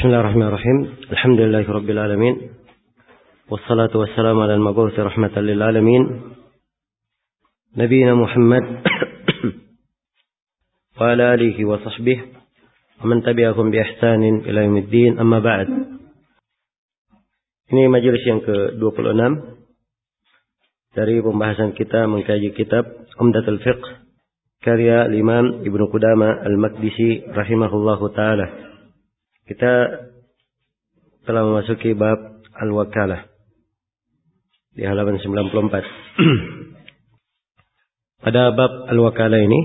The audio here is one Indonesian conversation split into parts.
Bismillahirrahmanirrahim. Alhamdulillahirabbil alamin. Wassalatu wassalamu ala al-mab'uts rahmatan lil alamin. Nabiyina Muhammad wa ala alihi wa sahbihi wa man tabi'ahum bi ihsanin ila yaumiddin. Amma ba'd. Ini majelis yang ke-26 dari pembahasan kita mengkaji kitab Umdatul Fiqh karya Imam Ibnu Qudamah Al-Maqdisi rahimahullahu taala. Kita telah memasuki bab al-wakalah di halaman 94. Pada bab al-wakalah ini,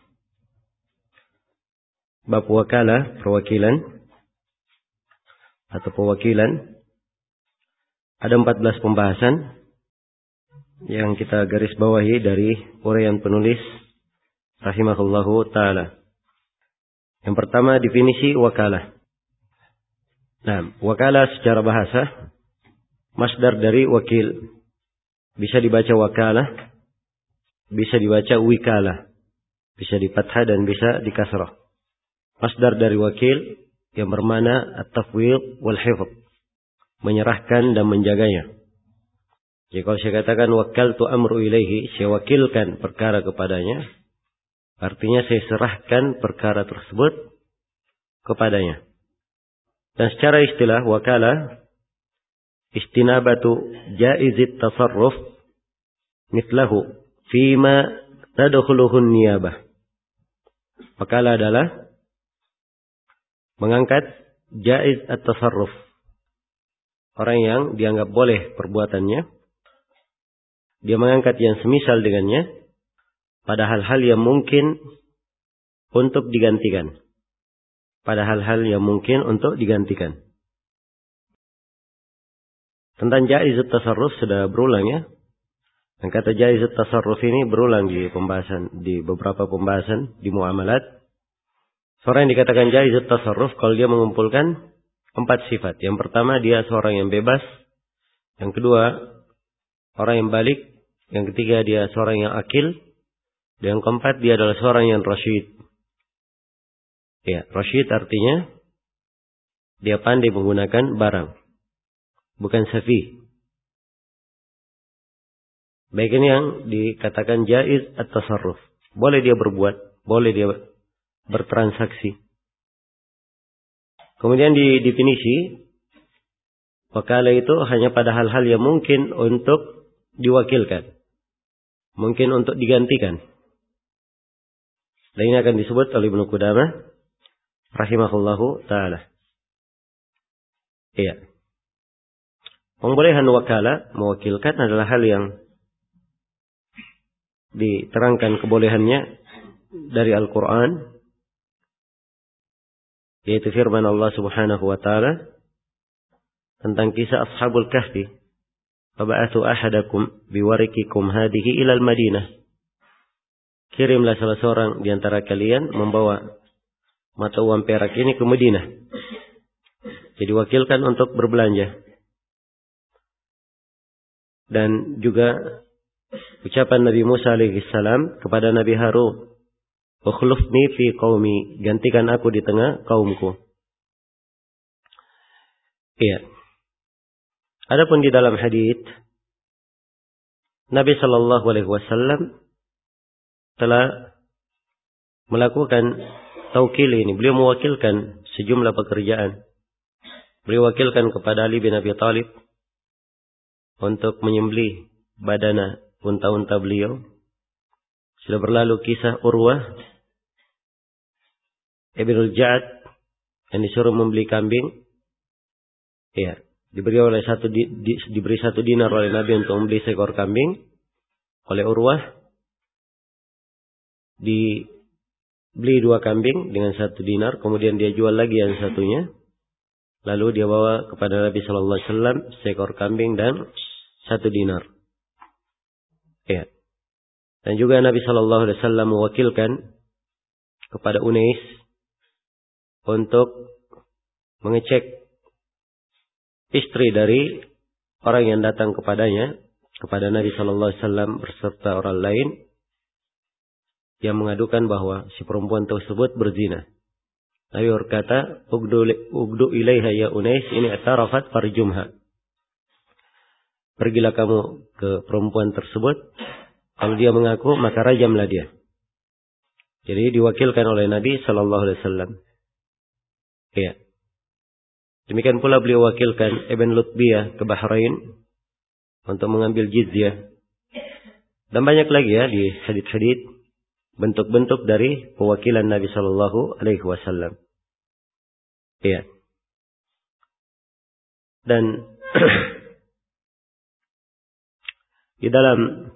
bab wakalah, perwakilan atau pewakilan, ada 14 pembahasan yang kita garis bawahi dari uraian penulis rahimahullahu taala. Yang pertama, definisi wakalah. Nah, wakalah secara bahasa masdar dari wakil. Bisa dibaca wakalah, bisa dibaca wikalah, bisa di fathah dan bisa di kasrah. Masdar dari wakil yang bermakna at-tafwid wal hifz, menyerahkan dan menjaganya. Jadi kalau saya katakan wakaltu amru ilaihi, saya wakilkan perkara kepadanya, artinya saya serahkan perkara tersebut kepadanya. Dan secara istilah wakalah istinabatu jaizit tasarruf mithlahu fima tadkhuluhu niyabah. Wakalah adalah mengangkat jaiz at-tasarruf, orang yang dianggap boleh perbuatannya, dia mengangkat yang semisal dengannya pada hal-hal yang mungkin untuk digantikan. Pada hal-hal yang mungkin untuk digantikan. Tentang jaizut tasarruf sudah berulang ya. Dan kata jaizut tasarruf ini berulang di beberapa pembahasan di muamalat. Seorang yang dikatakan jaizut tasarruf kalau dia mengumpulkan 4 sifat. Yang pertama, dia seorang yang bebas. Yang kedua, orang yang balik. Yang ketiga, dia seorang yang akil. Dan yang keempat, dia adalah seorang yang rasyid. Ya, rasyid artinya dia pandai menggunakan barang, bukan safi. Baik, ini yang dikatakan jaiz at-tasarruf. Boleh dia berbuat, boleh dia bertransaksi. Kemudian di definisi, wakalah itu hanya pada hal-hal yang mungkin untuk diwakilkan, mungkin untuk digantikan. Dan ini akan disebut oleh Ibnu Qudamah rahimahullahu ta'ala. Iya. Pembolehan wakalah, mewakilkan adalah hal yang diterangkan kebolehannya dari Al-Quran. Yaitu firman Allah subhanahu wa ta'ala tentang kisah Ashabul Kahfi. Faba'athu ahadakum biwarikikum hadihi ilal Madinah. Kirimlah salah seorang di antara kalian membawa mata uang perak ini ke Madinah. Jadi wakilkan untuk berbelanja. Dan juga ucapan Nabi Musa alaihi salam kepada Nabi Harun, "Ukhlufni fi qaumi," gantikan aku di tengah kaumku. Iya. Adapun di dalam hadis Nabi sallallahu alaihi wasallam telah melakukan taukil ini. Beliau mewakilkan sejumlah pekerjaan. Beliau wakilkan kepada Ali bin Abi Thalib untuk menyembelih badana unta-unta beliau. Sudah berlalu kisah Urwah Ibnul Ja'ad yang disuruh membeli kambing. Ya, diberi 1 dinar oleh Nabi untuk membeli seekor kambing. Oleh Urwah beli 2 kambing dengan 1 dinar, kemudian dia jual lagi yang satunya. Lalu dia bawa kepada Nabi sallallahu alaihi wasallam seekor kambing dan 1 dinar. Ya. Dan juga Nabi sallallahu alaihi wasallam mewakilkan kepada Unais untuk mengecek istri dari orang yang datang kepadanya, kepada Nabi sallallahu alaihi wasallam berserta orang lain yang mengadukan bahwa si perempuan tersebut berzina. Nabi berkata, ugdu ilaiha ya Unais, ini atarafat farjumha. Pergilah kamu ke perempuan tersebut. Kalau dia mengaku, maka rajamlah dia. Jadi diwakilkan oleh Nabi Sallallahu Alaihi Wasallam. Ya. Demikian pula beliau wakilkan Ibn Lutbiyah ke Bahrain untuk mengambil jizyah. Dan banyak lagi ya di hadits-hadits bentuk-bentuk dari pewakilan Nabi Sallallahu Alaihi Wasallam. Ya. Dan di dalam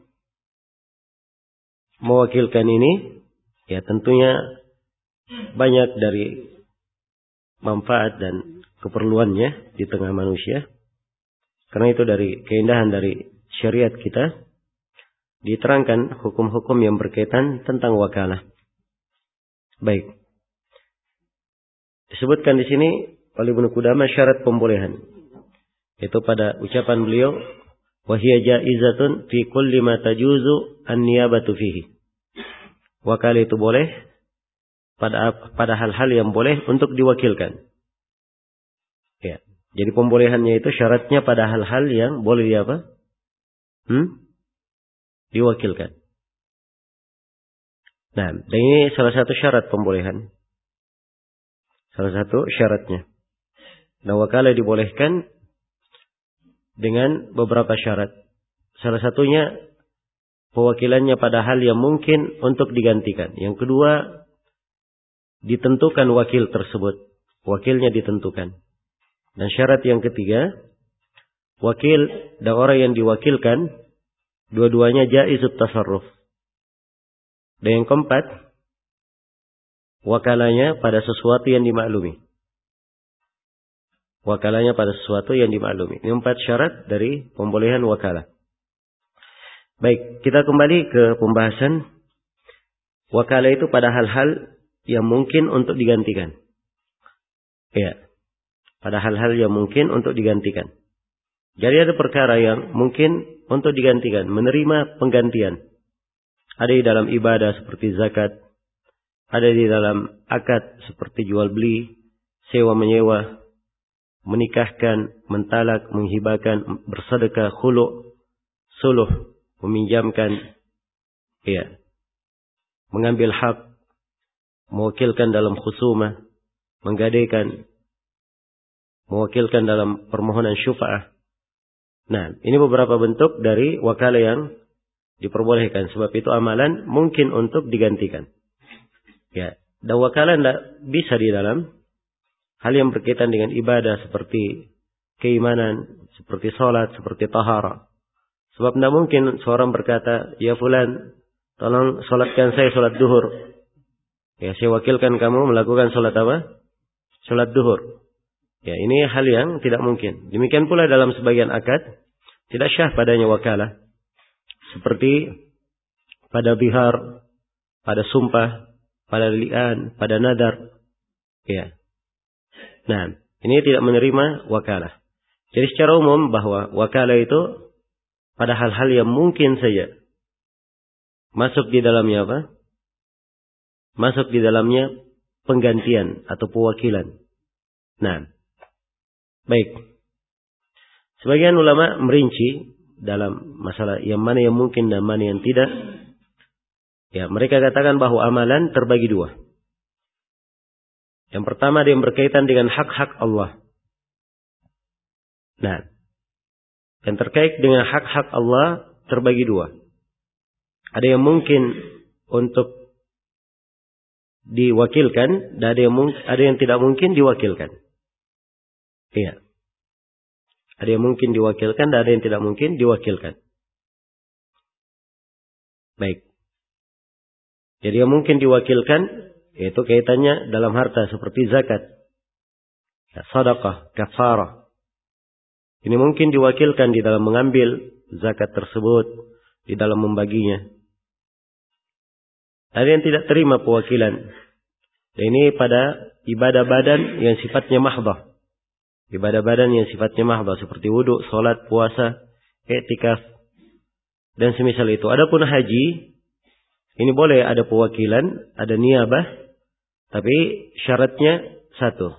mewakilkan ini, ya tentunya banyak dari manfaat dan keperluannya di tengah manusia. Karena itu dari keindahan dari syariat kita, diterangkan hukum-hukum yang berkaitan tentang wakalah. Baik. Disebutkan di sini oleh Ibnu Qudamah syarat pembolehan. Itu pada ucapan beliau, wa hiya jaizatun fi kulli ma tajuzu an-niyabatu fihi. Wakalah itu boleh pada hal-hal yang boleh untuk diwakilkan. Ya. Jadi pembolehannya itu syaratnya pada hal-hal yang boleh diwakilkan. Nah, dan ini salah satu syarat pembolehan. Salah satu syaratnya. Dan wakalah dibolehkan dengan beberapa syarat. Salah satunya pewakilannya pada hal yang mungkin untuk digantikan. Yang kedua, ditentukan wakil tersebut. Wakilnya ditentukan. Dan syarat yang ketiga, wakil dan orang yang diwakilkan, dua-duanya jaizut tasarruf. Dan yang keempat, wakalanya pada sesuatu yang dimaklumi. Wakalanya pada sesuatu yang dimaklumi. Ini 4 syarat dari pembolehan wakalah. Baik, kita kembali ke pembahasan wakalah itu pada hal-hal yang mungkin untuk digantikan. Ya, pada hal-hal yang mungkin untuk digantikan. Jadi ada perkara yang mungkin untuk digantikan, menerima penggantian. Ada di dalam ibadah seperti zakat, ada di dalam akad seperti jual beli, sewa menyewa, menikahkan, mentalak, menghibahkan, bersedekah, khulu', suluh, meminjamkan, ya, mengambil hak, mewakilkan dalam khusumah, menggadaikan, mewakilkan dalam permohonan syufa'ah. Nah, ini beberapa bentuk dari wakalah yang diperbolehkan. Sebab itu amalan mungkin untuk digantikan. Ya, dan wakalah tidak bisa di dalam hal yang berkaitan dengan ibadah seperti keimanan, seperti sholat, seperti taharah. Sebab tidak mungkin seorang berkata, ya fulan, tolong sholatkan saya sholat duhur. Ya, saya wakilkan kamu melakukan sholat apa? Sholat duhur. Ya, ini hal yang tidak mungkin. Demikian pula dalam sebagian akad, tidak syah padanya wakalah. Seperti pada bihar, pada sumpah, pada li'an, pada nadar. Ya. Nah, ini tidak menerima wakalah. Jadi secara umum bahwa wakalah itu pada hal-hal yang mungkin saja masuk di dalamnya apa? Masuk di dalamnya penggantian atau pewakilan. Nah, baik. Sebagian ulama merinci dalam masalah yang mana yang mungkin dan mana yang tidak. Ya, mereka katakan bahwa amalan terbagi 2. Yang pertama ada yang berkaitan dengan hak-hak Allah. Nah, yang terkait dengan hak-hak Allah terbagi 2. Ada yang mungkin untuk diwakilkan dan ada yang tidak mungkin diwakilkan. Iya. Ada yang mungkin diwakilkan dan ada yang tidak mungkin diwakilkan. Baik. Jadi yang mungkin diwakilkan yaitu kaitannya dalam harta seperti zakat, sedekah, kafarah. Ini mungkin diwakilkan di dalam mengambil zakat tersebut, di dalam membaginya. Ada yang tidak terima pewakilan. Ini pada ibadah badan yang sifatnya mahdhah. Ibadah badan yang sifatnya mahdhah seperti wudu, salat, puasa, i'tikaf dan semisal itu. Adapun haji, ini boleh ada pewakilan, ada niyabah Tapi syaratnya satu.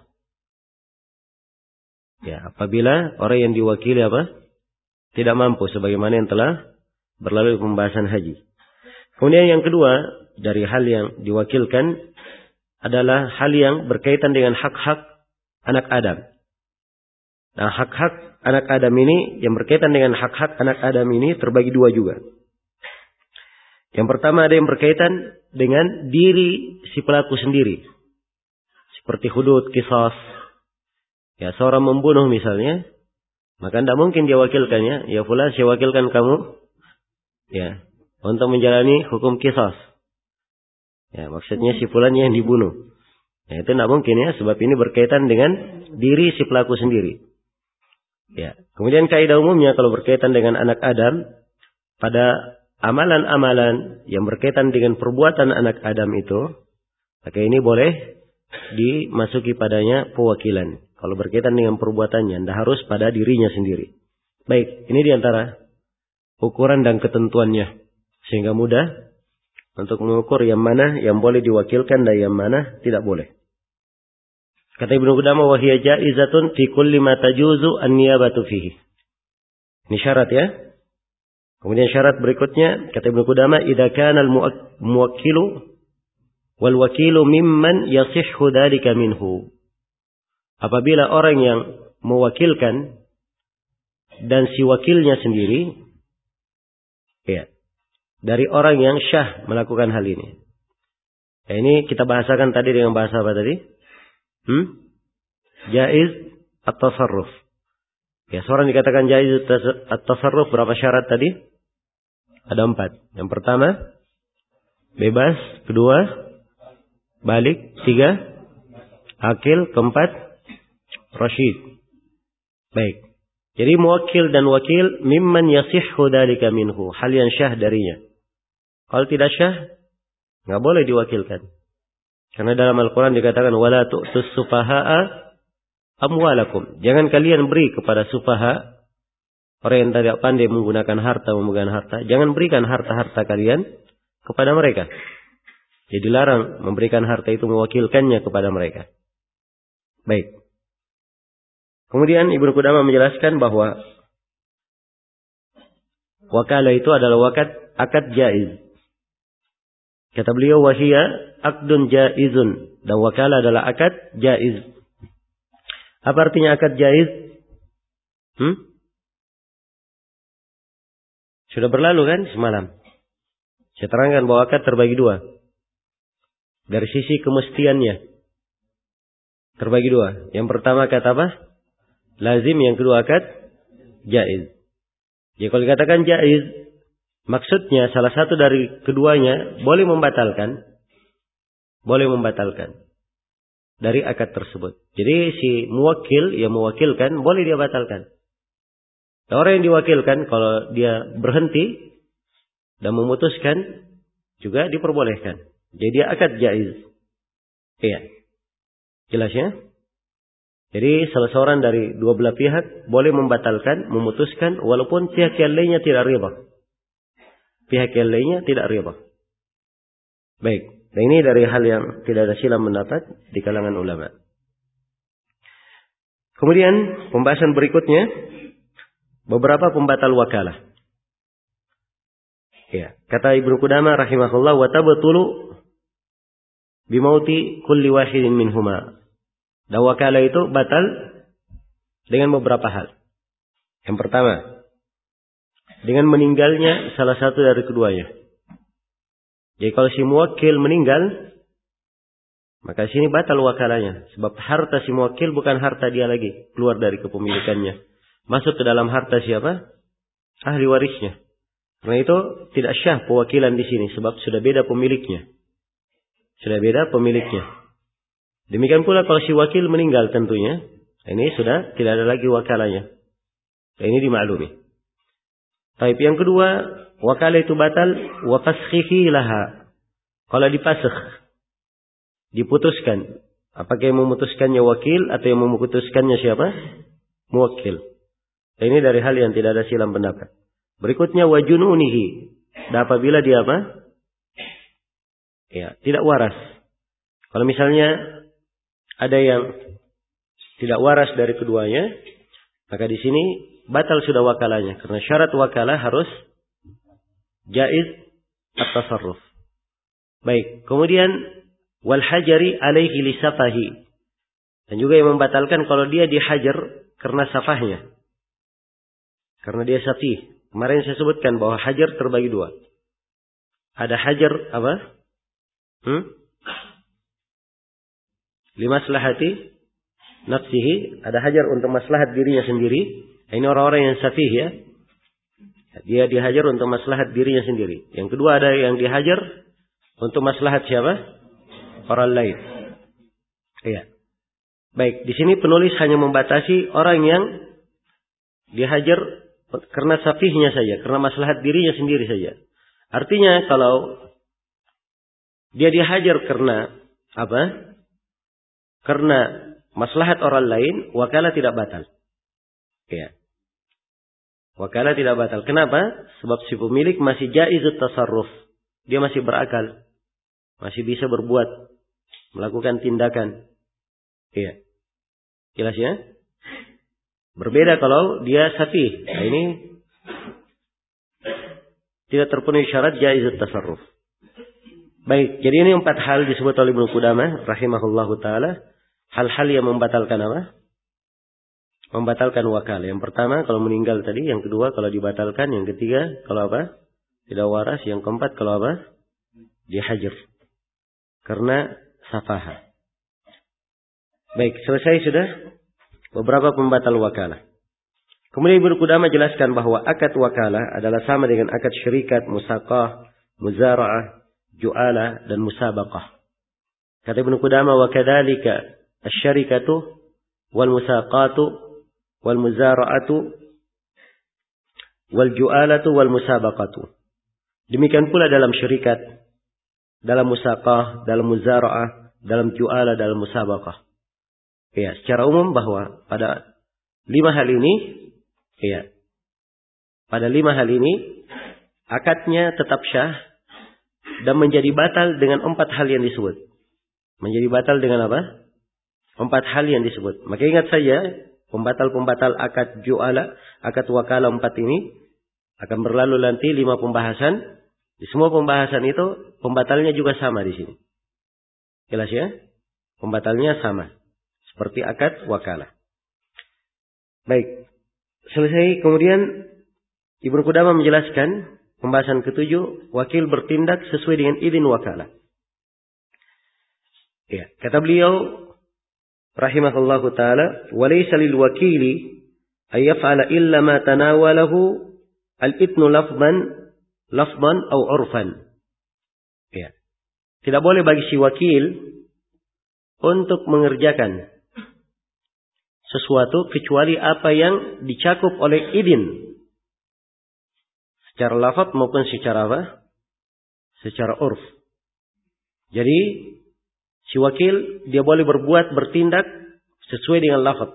Ya, apabila orang yang diwakili tidak mampu sebagaimana yang telah berlalu di pembahasan haji. Kemudian yang kedua dari hal yang diwakilkan adalah hal yang berkaitan dengan hak-hak anak Adam. Nah, hak-hak anak Adam ini yang berkaitan dengan hak-hak anak Adam ini terbagi dua juga. Yang pertama ada yang berkaitan dengan diri si pelaku sendiri. Seperti hudud, qisas. Ya, seorang membunuh misalnya, maka tidak mungkin dia wakilkannya. Ya fulan, saya wakilkan kamu ya untuk menjalani hukum qisas. Ya, maksudnya si fulan yang dibunuh. Ya, itu tidak mungkin ya, sebab ini berkaitan dengan diri si pelaku sendiri. Ya, kemudian kaidah umumnya kalau berkaitan dengan anak Adam, pada amalan-amalan yang berkaitan dengan perbuatan anak Adam itu, maka ini boleh dimasuki padanya pewakilan. Kalau berkaitan dengan perbuatannya, tidak harus pada dirinya sendiri. Baik, ini diantara ukuran dan ketentuannya. Sehingga mudah untuk mengukur yang mana yang boleh diwakilkan dan yang mana tidak boleh. Kata Ibnu Qudamah, wa hiya jaizatun fi kulli ma tajuzu an-niyabatu fihi. Ini syarat ya. Kemudian syarat berikutnya, kata Ibnu Qudamah, idza kana al-muwakkilu wal wakilu mimman yasihhu dzalika minhu. Apabila orang yang mewakilkan dan si wakilnya sendiri ya, dari orang yang syah melakukan hal ini. Ya, ini kita bahasakan tadi dengan bahasa apa tadi? Jaiz at-tasarruf. Ya, seorang dikatakan jaiz at-tasarruf, berapa syarat tadi? Ada 4. Yang pertama, bebas. Kedua, balik. 3, akil. 4, rasyid. Baik. Jadi muwakil dan wakil mimman yasihhu dzalika minhu, hal yang syah darinya. Kalau tidak syah, enggak boleh diwakilkan. Karena dalam Al-Quran dikatakan wala tu'tus sufaha'a amwalakum. Jangan kalian beri kepada sufaha, orang yang tidak pandai menggunakan harta, memegang harta. Jangan berikan harta-harta kalian kepada mereka. Jadi larang memberikan harta itu, mewakilkannya kepada mereka. Baik. Kemudian Ibnu Qudamah menjelaskan bahwa wakalah itu adalah akad jaiz. Kata beliau, wahia akdun jaizun. Dan wakalah adalah akad jaiz. Apa artinya akad jaiz? Sudah berlalu kan semalam. Saya terangkan bahwa akad terbagi dua. Dari sisi kemestiannya terbagi dua. Yang pertama akad apa? Lazim. Yang kedua akad jaiz. Jadi kalau dikatakan jaiz, maksudnya salah satu dari keduanya boleh membatalkan dari akad tersebut. Jadi si muwakil yang mewakilkan boleh dia batalkan. Dan orang yang diwakilkan kalau dia berhenti dan memutuskan juga diperbolehkan. Jadi dia akad jaiz. Iya. Jelas ya? Jadi salah seorang dari dua belah pihak boleh membatalkan, memutuskan walaupun pihak yang lainnya tidak rida. Pihak yang lainnya tidak rida. Baik. Dan ini dari hal yang tidak ada silang pendapat di kalangan ulama. Kemudian pembahasan berikutnya, beberapa pembatal wakalah. Ya, kata Ibnu Qudamah rahimahullah, wa tabtulu bimauti kulli wahidin minhuma. Dan wakalah itu batal dengan beberapa hal. Yang pertama, dengan meninggalnya salah satu dari keduanya. Jadi kalau si muwakil meninggal, maka sini batal wakalahnya. Sebab harta si muwakil bukan harta dia lagi, keluar dari kepemilikannya. Masuk ke dalam harta siapa? Ahli warisnya. Karena itu tidak syah pewakilan di sini, sebab sudah beda pemiliknya. Demikian pula kalau si wakil meninggal tentunya, ini sudah tidak ada lagi wakalahnya. Ini dimaklumi. Tapi yang kedua, wakalah itu batal wa fashihi laha. Kalau dipasakh, diputuskan. Apakah yang memutuskannya wakil atau yang memutuskannya siapa? Muwakil. Ini dari hal yang tidak ada silang pendapat. Berikutnya wajununihi. Dan apabila dia apa? Ya, tidak waras. Kalau misalnya ada yang tidak waras dari keduanya, maka di sini batal sudah wakalahnya. Karena syarat wakalah harus jaiz at-tasarruf. Baik, kemudian wal hajari alaihi li safahi. Dan juga yang membatalkan kalau dia dihajar karena safahnya. Karena dia safih. Kemarin saya sebutkan bahwa hajar terbagi dua. Ada hajar apa? Limaslahati nafsihi. Ada hajar untuk maslahat dirinya sendiri. Ini orang-orang yang safih ya. Dia dihajar untuk maslahat dirinya sendiri. Yang kedua ada yang dihajar untuk maslahat siapa? Orang lain. Iya. Baik, di sini penulis hanya membatasi orang yang dihajar karena safihnya saja, karena maslahat dirinya sendiri saja. Artinya kalau dia dihajar karena apa? Karena maslahat orang lain, wakalah tidak batal. Ya. Wakalah tidak batal. Kenapa? Sebab si pemilik masih jaizut tasarruf. Dia masih berakal. Masih bisa berbuat, melakukan tindakan. Iya. Jelas ya? Berbeda kalau dia safih. Nah ini tidak terpenuhi syarat jaizut tasarruf. Baik, jadi ini 4 hal disebut oleh Ibnu Qudamah rahimahullahu taala, hal-hal yang membatalkan apa? Membatalkan wakalah. Yang pertama kalau meninggal tadi, yang kedua kalau dibatalkan, yang ketiga kalau apa? Tidak waras, yang keempat kalau apa? Dihajar. Karena safahah. Baik, selesai sudah beberapa pembatal wakalah. Kemudian Ibnu Qudamah jelaskan bahwa akad wakalah adalah sama dengan akad syarikat, musaqah, muzara'ah, ju'alah, dan musabaqah. Kata Ibnu Qudamah, wa kadzalika asy-syarikatu wal musaqatu wal muzara'atu wal ju'alatu wal musabaqatu. Demikian pula dalam syarikat, dalam musaqah, dalam muzara'ah, dalam ju'alah, dalam musabaqah. Ya, secara umum bahwa pada 5 hal ini, ya, pada 5 hal ini akadnya tetap syah dan menjadi batal dengan 4 hal yang disebut. Menjadi batal dengan apa? 4 hal yang disebut. Maka ingat saja, pembatal-pembatal akad ju'ala, akad wakalah 4 ini akan berlalu nanti 5 pembahasan. Di semua pembahasan itu pembatalnya juga sama di sini. Jelas ya? Pembatalnya sama. Seperti akad wakalah. Baik. Selesai. Kemudian Ibnu Qudamah menjelaskan pembahasan ke-7. Wakil bertindak sesuai dengan izin wakalah. Ya. Kata beliau rahimahullahu ta'ala. Walaysa lil wakili ayyaf'ala illa ma tanawalahu al-itnu lafban au urfan. Ya. Tidak boleh bagi si wakil untuk mengerjakan sesuatu kecuali apa yang dicakup oleh idin. Secara lafaz maupun secara apa? Secara urf. Jadi, si wakil dia boleh bertindak sesuai dengan lafaz.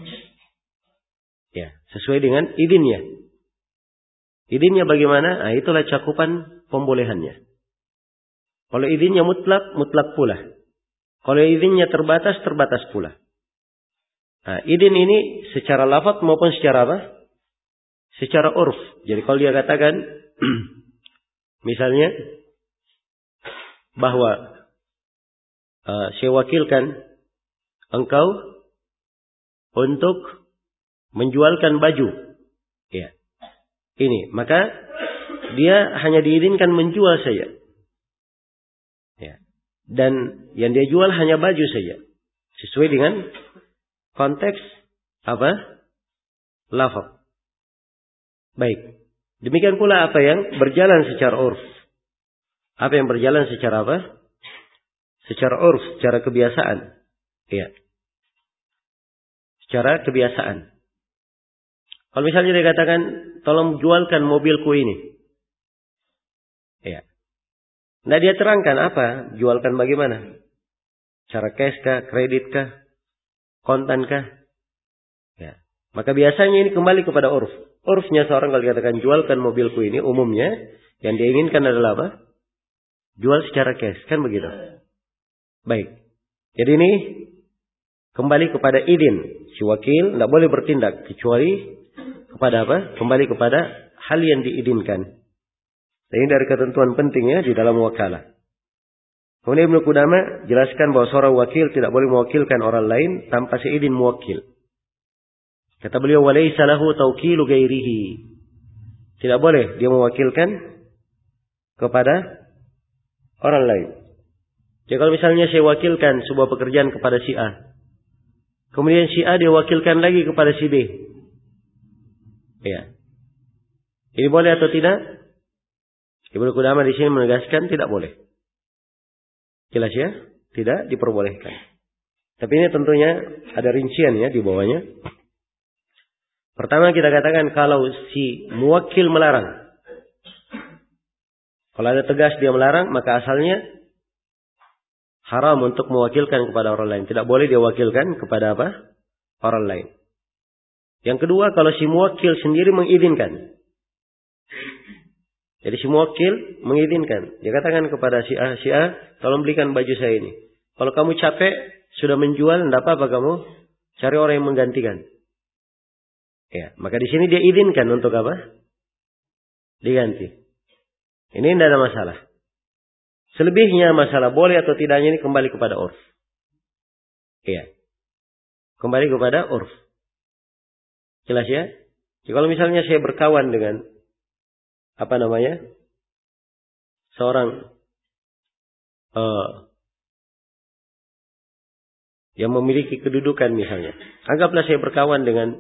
Ya, sesuai dengan idinnya. Idinnya bagaimana? Nah, itulah cakupan pembolehannya. Kalau idinnya mutlak, mutlak pula. Kalau idinnya terbatas, terbatas pula. Nah, idin ini secara lafaz maupun secara apa? Secara urf. Jadi kalau dia katakan, misalnya, bahwa saya wakilkan engkau untuk menjualkan baju. Ya. Ini, maka dia hanya diizinkan menjual saja. Ya. Dan yang dia jual hanya baju saja. Sesuai dengan konteks apa? Lafaz. Baik. Demikian pula apa yang berjalan secara urf. Apa yang berjalan secara apa? Secara urf, secara kebiasaan. Iya. Secara kebiasaan. Kalau misalnya dia katakan, tolong jualkan mobilku ini. Iya. Nah dia terangkan apa? Jualkan bagaimana? Cara cash kah? Kredit kah? Kontan kah? Ya. Maka biasanya ini kembali kepada urf. Urfnya seorang kalau dikatakan jualkan mobilku ini, umumnya yang dia inginkan adalah apa? Jual secara cash. Kan begitu? Baik. Jadi ini kembali kepada idin. Si wakil tidak boleh bertindak kecuali kepada apa? Kembali kepada hal yang diidinkan. Dan ini dari ketentuan pentingnya di dalam wakalah. Kemudian Ibnu Qudamah jelaskan bahwa seorang wakil tidak boleh mewakilkan orang lain tanpa seizin muwakil. Kata beliau, walaysa lahu tawkilu ghairihi. Tidak boleh dia mewakilkan kepada orang lain. Jadi kalau misalnya saya wakilkan sebuah pekerjaan kepada si A, kemudian si A dia wakilkan lagi kepada si B. Ya. Ini boleh atau tidak? Ibnu Qudamah di sini menegaskan tidak boleh. Jelas ya? Tidak diperbolehkan. Tapi ini tentunya ada rincian ya di bawahnya. Pertama kita katakan kalau si muwakil melarang. Kalau ada tegas dia melarang, maka asalnya haram untuk mewakilkan kepada orang lain. Tidak boleh dia wakilkan kepada apa? Orang lain. Yang kedua, kalau si muwakil sendiri mengizinkan. Jadi si muwakil mengizinkan. Dia katakan kepada si A, tolong belikan baju saya ini. Kalau kamu capek, sudah menjual, tidak apa-apa kamu cari orang yang menggantikan. Ya, maka di sini dia izinkan untuk apa? Diganti. Ini tidak ada masalah. Selebihnya masalah boleh atau tidaknya ini kembali kepada urf. Iya. Kembali kepada urf. Jelas ya? Jadi kalau misalnya saya berkawan dengan seorang yang memiliki kedudukan misalnya. Anggaplah saya berkawan dengan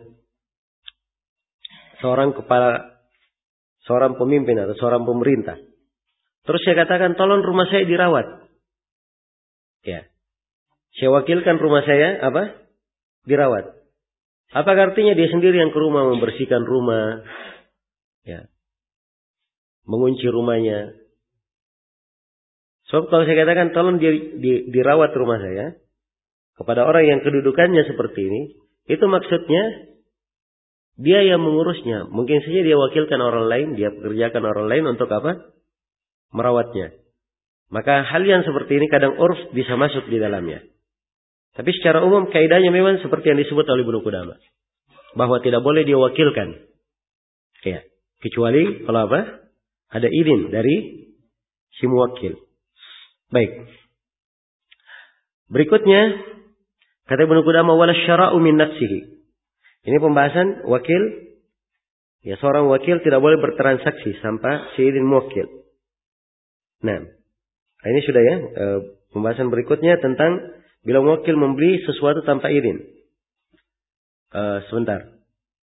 seorang pemimpin atau seorang pemerintah. Terus saya katakan, tolong rumah saya dirawat. Ya. Saya wakilkan rumah saya dirawat. Apa artinya dia sendiri yang ke rumah membersihkan rumah, ya, mengunci rumahnya. Sebab kalau saya katakan tolong dirawat rumah saya kepada orang yang kedudukannya seperti ini, itu maksudnya dia yang mengurusnya. Mungkin saja dia wakilkan orang lain, dia pekerjakan orang lain untuk apa? Merawatnya. Maka hal yang seperti ini kadang urf bisa masuk di dalamnya. Tapi secara umum kaidahnya memang seperti yang disebut oleh Ibnu Qudamah, bahwa tidak boleh dia wakilkan. Ya, kecuali kalau ada izin dari si muwakil. Baik. Berikutnya kata Ibnu Qudamah, wala syara'u min nafsihi. Ini pembahasan wakil. Ya, seorang wakil tidak boleh bertransaksi tanpa seizin muwakil. Nah, ini sudah ya. Pembahasan berikutnya tentang bila muwakil membeli sesuatu tanpa izin. Sebentar.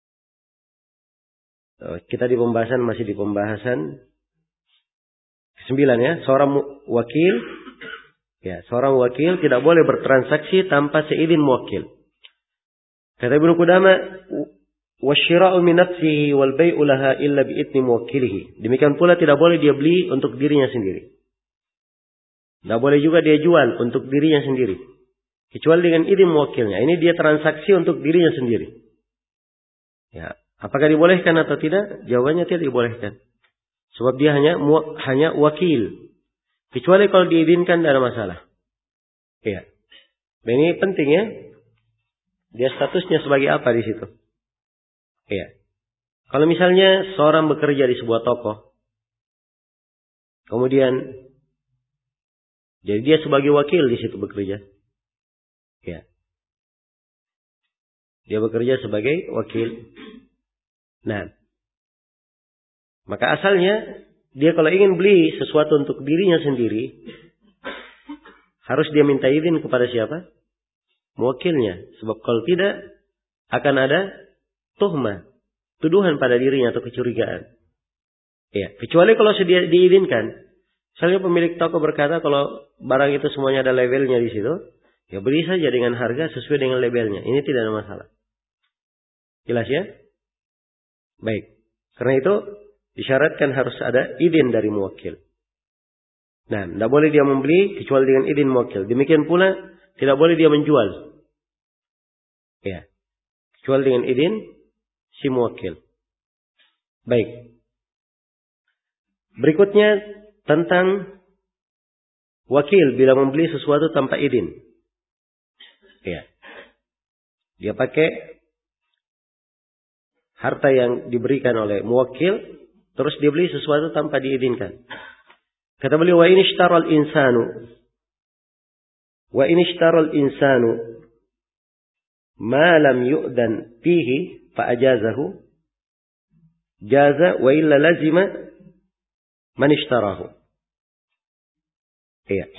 Kita masih di pembahasan 9 ya. Seorang wakil tidak boleh bertransaksi tanpa seizin muwakil. Kata Ibnu Qudamah, wasyira'u min nafsihi wal bai'u laha illa bi idzni muwakkilihi. Demikian pula tidak boleh dia beli untuk dirinya sendiri. Tidak boleh juga dia jual untuk dirinya sendiri, kecuali dengan izin muwakilnya. Ini dia transaksi untuk dirinya sendiri. Ya, apakah dibolehkan atau tidak? Jawabannya tidak dibolehkan. Sebab dia hanya wakil. Kecuali kalau diizinkan tidak ada masalah. Ya. Ini penting ya. Dia statusnya sebagai apa di situ? Ya. Kalau misalnya seorang bekerja di sebuah toko, kemudian jadi dia sebagai wakil di situ bekerja. Ya. Dia bekerja sebagai wakil. Nah, maka asalnya dia kalau ingin beli sesuatu untuk dirinya sendiri, harus dia minta izin kepada siapa? Muwakilnya. Sebab kalau tidak, akan ada tuhmah, tuduhan pada dirinya atau kecurigaan. Ya, kecuali kalau diizinkan. Misalnya pemilik toko berkata kalau barang itu semuanya ada labelnya di situ, ya beli saja dengan harga sesuai dengan labelnya. Ini tidak ada masalah. Jelas ya? Baik. Karena itu disyaratkan harus ada izin dari muwakil. Nah, tidak boleh dia membeli kecuali dengan izin muwakil. Demikian pula tidak boleh dia menjual. Ya. Kecuali dengan izin si muwakil. Baik. Berikutnya tentang wakil bila membeli sesuatu tanpa izin. Ya. Dia pakai harta yang diberikan oleh muwakil, terus dia beli sesuatu tanpa diizinkan. Kata beliau, wa in ishtaral insanu ma lam yu'dan fihi fa ajazahu jaza wa illa lazima man ishtarahu. Iya.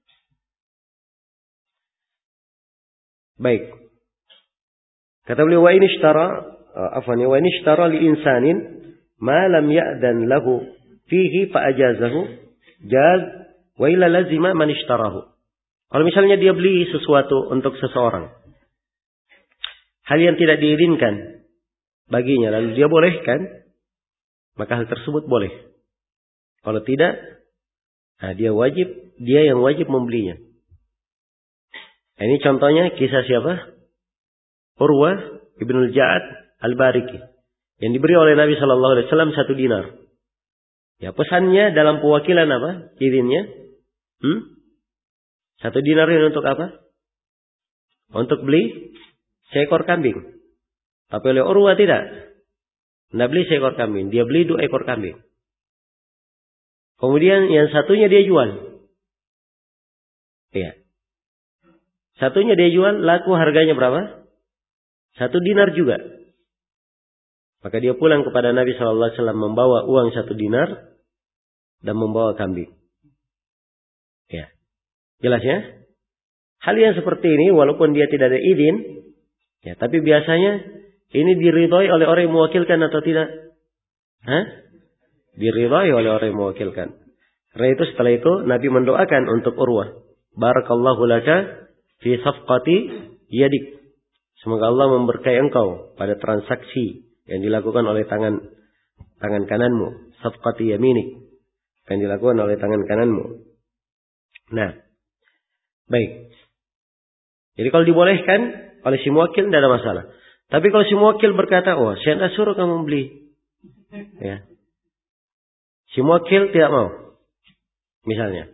Baik. Kata beliau, wa in ishtara li insanin ma lam ya'dan lahu fihi fa ajazahu jaz wa illa lazima man ishtarahu. Kalau misalnya dia beli sesuatu untuk seseorang, hal yang tidak diizinkan baginya, lalu dia bolehkan, maka hal tersebut boleh. Kalau tidak, nah dia yang wajib membelinya. Nah, ini contohnya kisah siapa? Urwah ibn al-Ja'ad al-Bariki, yang diberi oleh Nabi Shallallahu Alaihi Wasallam 1 dinar. Ya, pesannya dalam pewakilan apa? Izinnya? 1 dinar ini untuk apa? Untuk beli seekor kambing. Tapi oleh Urwah tidak. Tidak beli seekor kambing. Dia beli 2 ekor kambing. Kemudian yang satunya dia jual. Iya. Satunya dia jual, laku harganya berapa? 1 dinar juga. Maka dia pulang kepada Nabi SAW membawa uang 1 dinar dan membawa kambing. Ya. Jelas ya? Hal yang seperti ini walaupun dia tidak ada izin, ya, tapi biasanya ini diridhai oleh orang yang mewakilkan atau tidak? Diridhai oleh orang yang mewakilkan. Karena itu setelah itu Nabi mendoakan untuk Urwah, barakallahu laka fi safqati yadik. Semoga Allah memberkahi engkau pada transaksi yang dilakukan oleh tangan kananmu. Safqati yaminik. Yang dilakukan oleh tangan kananmu. Nah. Baik. Jadi kalau dibolehkan oleh si muwakil tidak ada masalah. Tapi kalau si muwakil berkata, oh saya tidak suruh kamu beli. Ya. Si muwakil tidak mau. Misalnya.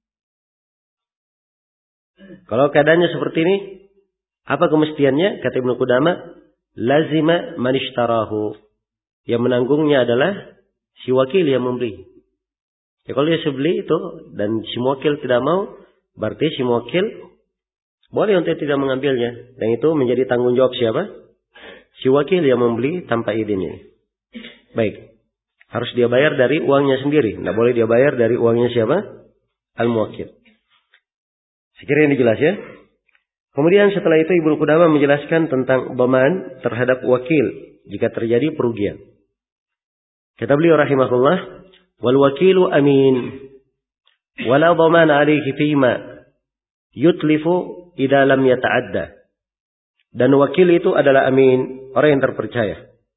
Kalau keadaannya seperti ini, apa kemestiannya? Kata Ibnu Qudamah, lazima man ishtarahu. Yang menanggungnya adalah si wakil yang membeli. Ya kalau dia sebeli itu dan si muwakil tidak mau, berarti si muwakil boleh untuk tidak mengambilnya. Dan itu menjadi tanggung jawab siapa? Si wakil yang membeli tanpa izin ini. Baik. Harus dia bayar dari uangnya sendiri. Tidak boleh dia bayar dari uangnya siapa? Al-muwakil. Sekiranya ini jelas ya. Kemudian setelah itu Ibnu Qudamah menjelaskan tentang dhaman terhadap wakil jika terjadi perugian. Kata beliau rahimahullah, wal wakilu amin wala dhaman alaihi fima yutlifu idza lam yata'adda. Dan wakil itu adalah amin, orang yang terpercaya.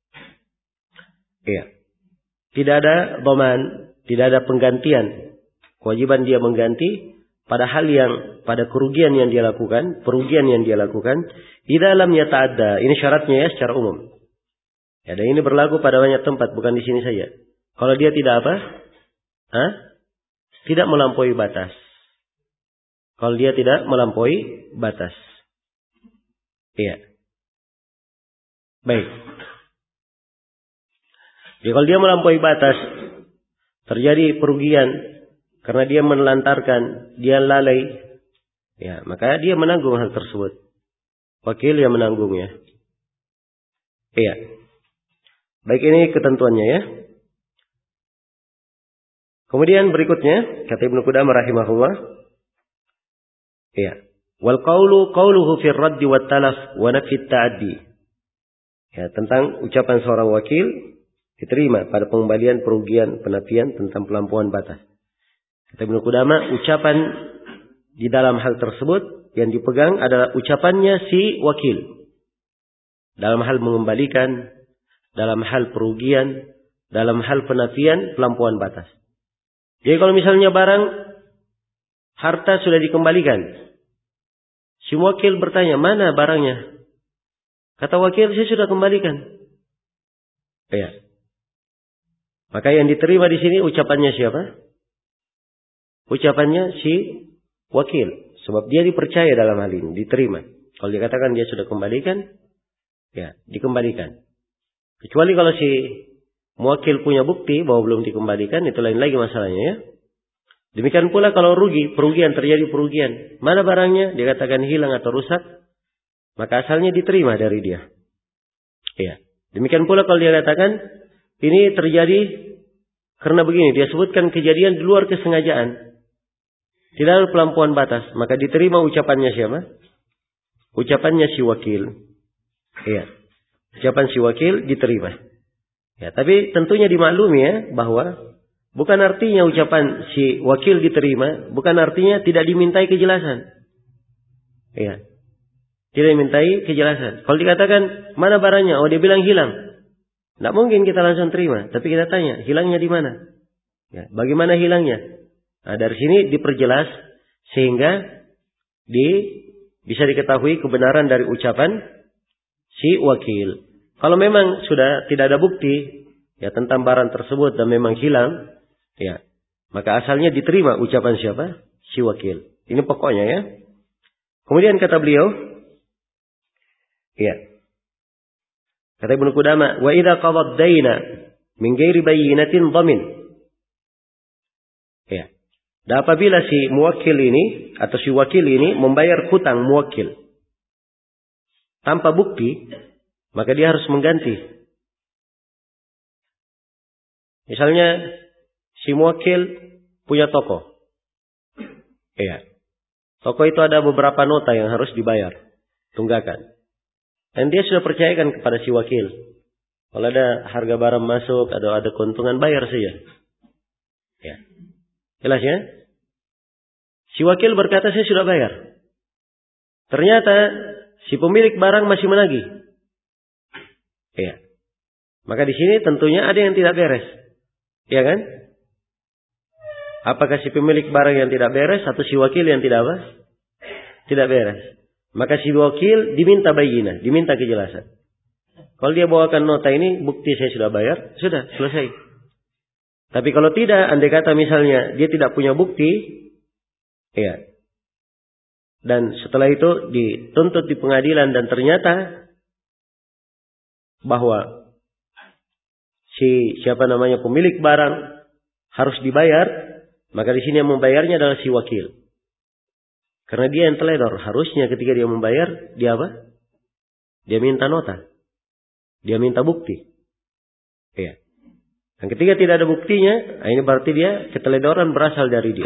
Iya. Tidak ada dhaman, tidak ada penggantian. Kewajiban dia mengganti pada hal yang, pada kerugian yang dia lakukan, perugian yang dia lakukan, idza lam yata'adda. Ini syaratnya ya secara umum. Ya, dan ini berlaku pada banyak tempat, bukan di sini saja. Kalau dia tidak apa? Tidak melampaui batas. Kalau dia tidak melampaui batas. Iya. Baik. Jadi kalau dia melampaui batas, terjadi perugian karena dia menelantarkan, dia lalai, ya, maka dia menanggung hal tersebut. Wakil yang menanggungnya. Iya. Baik, ini ketentuannya ya. Kemudian berikutnya kata Ibnu Qudamah rahimahullah, iya, wal qauluhu fi ar-radd wa talaf wa nafi at-ta'addi. Ya, tentang ucapan seorang wakil diterima pada pengembalian, perugian, penafian tentang pelampauan batas. Kata Ibnu Qudamah, ucapan di dalam hal tersebut yang dipegang adalah ucapannya si wakil. Dalam hal mengembalikan, dalam hal perugian, dalam hal penafian, pelampauan batas. Jadi kalau misalnya barang, harta sudah dikembalikan. Si wakil bertanya, mana barangnya? Kata wakil, saya sudah kembalikan. Ya. Maka yang diterima di sini ucapannya siapa? Ucapannya si wakil. Sebab dia dipercaya dalam hal ini, diterima. Kalau dikatakan dia sudah kembalikan, ya dikembalikan. Kecuali kalau si muwakil punya bukti bahwa belum dikembalikan, itu lain lagi masalahnya ya. Demikian pula kalau terjadi perugian. Mana barangnya? Dikatakan hilang atau rusak, maka asalnya diterima dari dia. Ya. Demikian pula kalau dia katakan ini terjadi karena begini, dia sebutkan kejadian di luar kesengajaan. Tidak ada pelampauan batas, maka diterima ucapannya siapa? Ucapannya si wakil. Iya. Ucapan si wakil diterima. Ya, tapi tentunya dimaklumi ya bahwa bukan artinya ucapan si wakil diterima, bukan artinya tidak dimintai kejelasan. Iya. Tidak dimintai kejelasan. Kalau dikatakan mana barangnya, oh dia bilang hilang. Tidak mungkin kita langsung terima, tapi kita tanya, hilangnya di mana? Ya, bagaimana hilangnya? Nah, dari sini diperjelas sehingga bisa diketahui kebenaran dari ucapan si wakil. Kalau memang sudah tidak ada bukti ya tentang barang tersebut dan memang hilang, ya, maka asalnya diterima ucapan siapa? Si wakil. Ini pokoknya ya. Kemudian kata beliau, ya. Kata Ibnu Qudamah, wa idza qadad daina min ghairi bayyinatin dhamin. Ya. Dan apabila si muwakil ini atau si wakil ini membayar hutang muwakil tanpa bukti, maka dia harus mengganti. Misalnya si muwakil punya toko. Ya. Toko itu ada beberapa nota yang harus dibayar, tunggakan. Dan dia sudah percayakan kepada si wakil. Kalau ada harga barang masuk, ada keuntungan, bayar saja. Ya. Jelas ya? Si wakil berkata, saya sudah bayar. Ternyata si pemilik barang masih menagih. Ya. Maka di sini tentunya ada yang tidak beres. Ya kan? Apakah si pemilik barang yang tidak beres atau si wakil yang tidak apa? Tidak beres. Maka si wakil diminta bayyinah, diminta kejelasan. Kalau dia bawakan nota ini, bukti saya sudah bayar, sudah selesai. Tapi kalau tidak, andai kata misalnya dia tidak punya bukti, ya. Dan setelah itu dituntut di pengadilan dan ternyata bahwa pemilik barang harus dibayar, maka di sini yang membayarnya adalah si wakil. Karena dia yang teledor. Harusnya ketika dia membayar, dia apa? Dia minta nota. Dia minta bukti. Ya. Dan ketika tidak ada buktinya, ini berarti dia keteledoran berasal dari dia.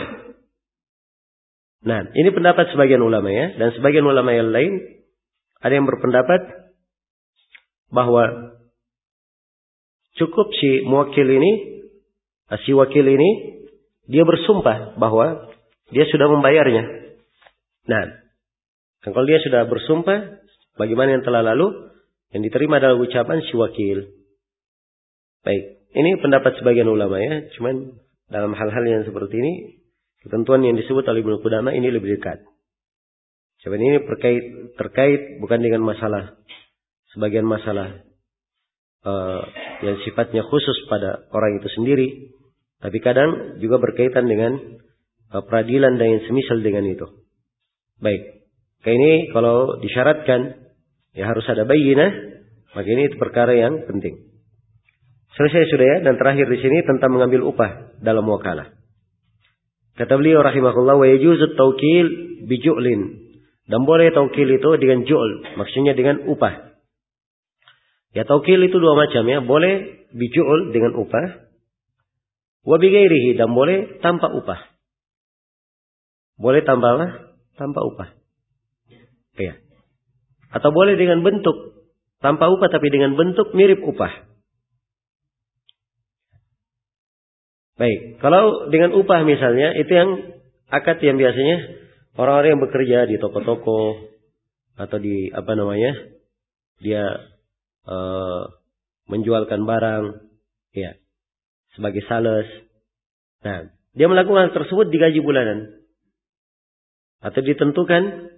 Nah, ini pendapat sebagian ulama ya. Dan sebagian ulama yang lain, ada yang berpendapat bahwa cukup si muwakil ini, si wakil ini, dia bersumpah bahwa dia sudah membayarnya. Nah, kalau dia sudah bersumpah, bagaimana yang telah lalu, yang diterima adalah ucapan si wakil. Baik, ini pendapat sebagian ulama ya. Cuman dalam hal-hal yang seperti ini, ketentuan yang disebut oleh Ibnu Qudamah ini lebih dekat. Cuman ini terkait bukan dengan masalah, sebagian masalah yang sifatnya khusus pada orang itu sendiri, tapi kadang juga berkaitan dengan peradilan dan yang semisal dengan itu. Baik, kayak ini kalau disyaratkan ya harus ada bayyinah, maka ini itu perkara yang penting. Selesai sudah ya, dan terakhir di sini tentang mengambil upah dalam wakalah. Kata beliau rahimahullah, wa yajuzu tawkil bi ju'lin. Dan boleh tawkil itu dengan ju'l, maksudnya dengan upah. Ya tawkil itu dua macam ya, boleh bi ju'l dengan upah, wa bi ghairihi, dan boleh tanpa upah. Boleh tanpa upah. Ya. Atau boleh dengan bentuk tanpa upah tapi dengan bentuk mirip upah. Baik, kalau dengan upah misalnya itu yang akad yang biasanya orang-orang yang bekerja di toko-toko atau di dia menjualkan barang ya sebagai sales. Nah, dia melakukan hal tersebut digaji bulanan. Atau ditentukan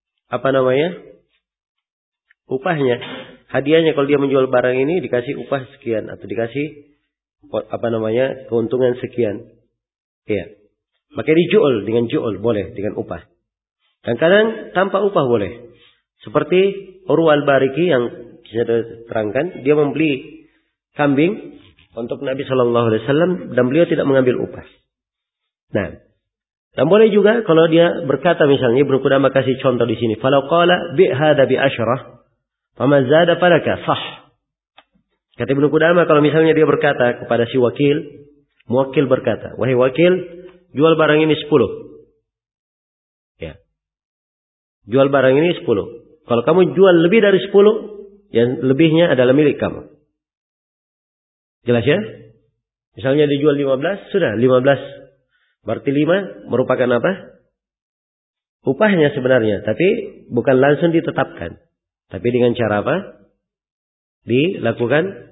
upahnya, hadiahnya kalau dia menjual barang ini dikasih upah sekian atau dikasih keuntungan sekian. Ya. Maka dijual dengan jual boleh dengan upah. Dan kadang tanpa upah boleh. Seperti Urwa al-Bariki yang saya terangkan, dia membeli kambing untuk Nabi Shallallahu Alaihi Wasallam dan beliau tidak mengambil upah. Nah, dan boleh juga kalau dia berkata misalnya, Ibnu Qudamah kasih contoh di sini, falau qala bi hadza bi asyrah, fama zada falaka sah. Kata Ibnu Qudamah, kalau misalnya dia berkata kepada si wakil, muwakil berkata, wahai wakil, jual barang ini 10. Ya. Jual barang ini 10. Kalau kamu jual lebih dari 10, yang lebihnya adalah milik kamu. Jelas ya? Misalnya dijual 15, sudah 15. Berarti 5 merupakan apa? Upahnya sebenarnya. Tapi bukan langsung ditetapkan. Tapi dengan cara apa? Dilakukan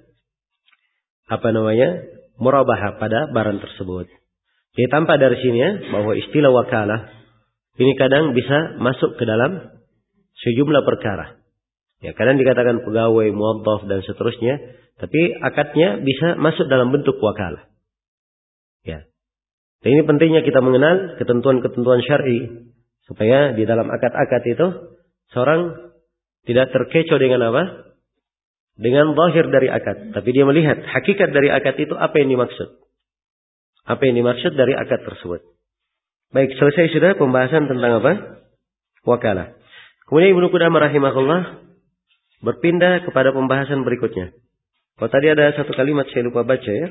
murabahah pada barang tersebut. Jadi tampak dari sini ya, bahwa istilah wakalah ini kadang bisa masuk ke dalam sejumlah perkara. Ya, kadang dikatakan pegawai, muwaddaf dan seterusnya, tapi akadnya bisa masuk dalam bentuk wakalah. Ya. Dan ini pentingnya kita mengenal ketentuan-ketentuan syar'i supaya di dalam akad-akad itu seorang tidak terkecoh dengan apa? Dengan zahir dari akad, tapi dia melihat hakikat dari akad itu apa yang dimaksud. Apa yang dimaksud dari akad tersebut. Baik, selesai sudah pembahasan tentang apa? Wakalah. Kemudian Ibnu Qudamah rahimahullah berpindah kepada pembahasan berikutnya. Kalau tadi ada satu kalimat saya lupa baca ya.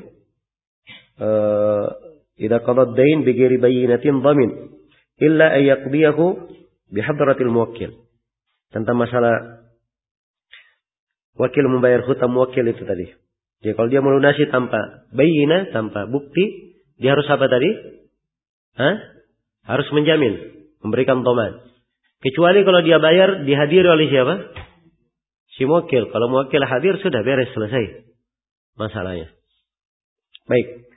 Idza qada ad-dain bi ghairi bayyinatin dhamin illa ay yaqdiyahu bi hadratil muwakkil. Tentang masalah wakil membayar hutang muwakkil itu tadi. Jadi kalau dia melunasi tanpa bayyinah, tanpa bukti, dia harus apa tadi? Harus menjamin, memberikan dhaman. Kecuali kalau dia bayar dihadiri oleh siapa? Si muwakkil. Kalau muwakkil hadir sudah beres, selesai masalahnya. Baik.